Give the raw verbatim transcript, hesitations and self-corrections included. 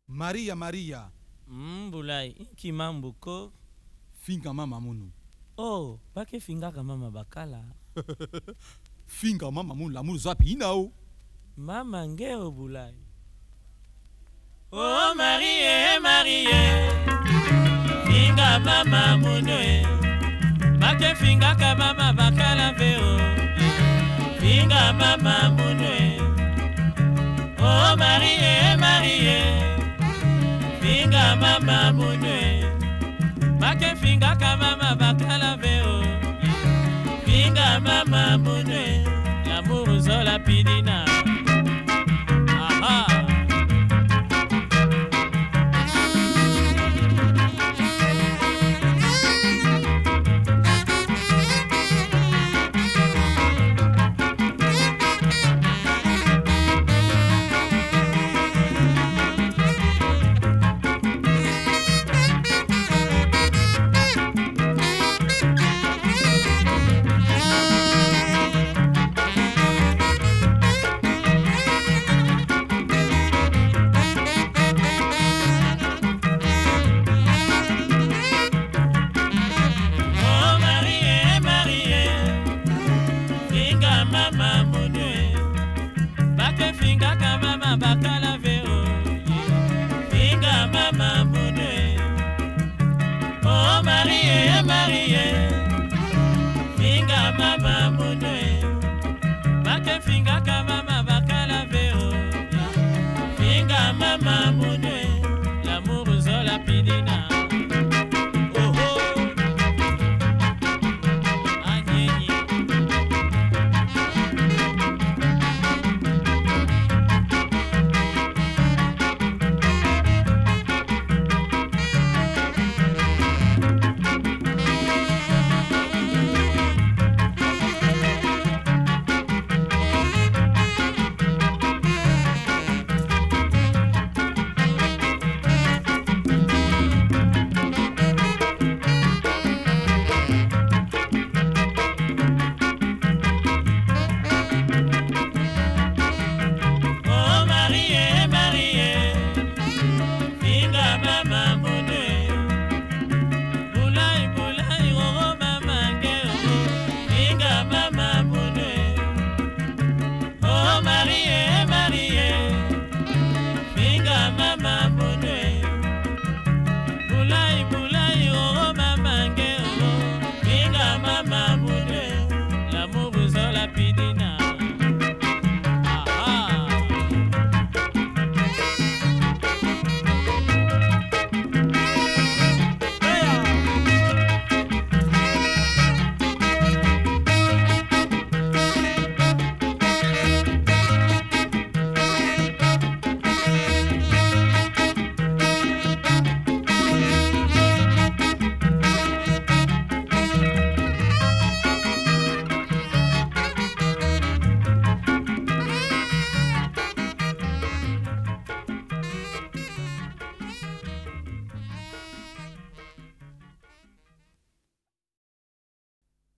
Maria Maria. Mbulai, inki mambo ko. Finga mama munu. Oh, bake finga ka mama bakala. Finga mama munu la munu zapi inao. Mama ngeo bulai. Oh Marie Marie. Finga mama munu e. Bake finga ka mama bakala veo. Finga mama munu e. Oh Marie Marie. Finga mama munu e. Bake finga ka mama bakala veo. Finga mama munu e. L'amour zola pidina. Aha. Mama munue, bake finga ka mama bakala veo. Finga mama munue, oh Marie Marie. Finga mama munue, bake finga ka mama bakala veo. Finga mama munue.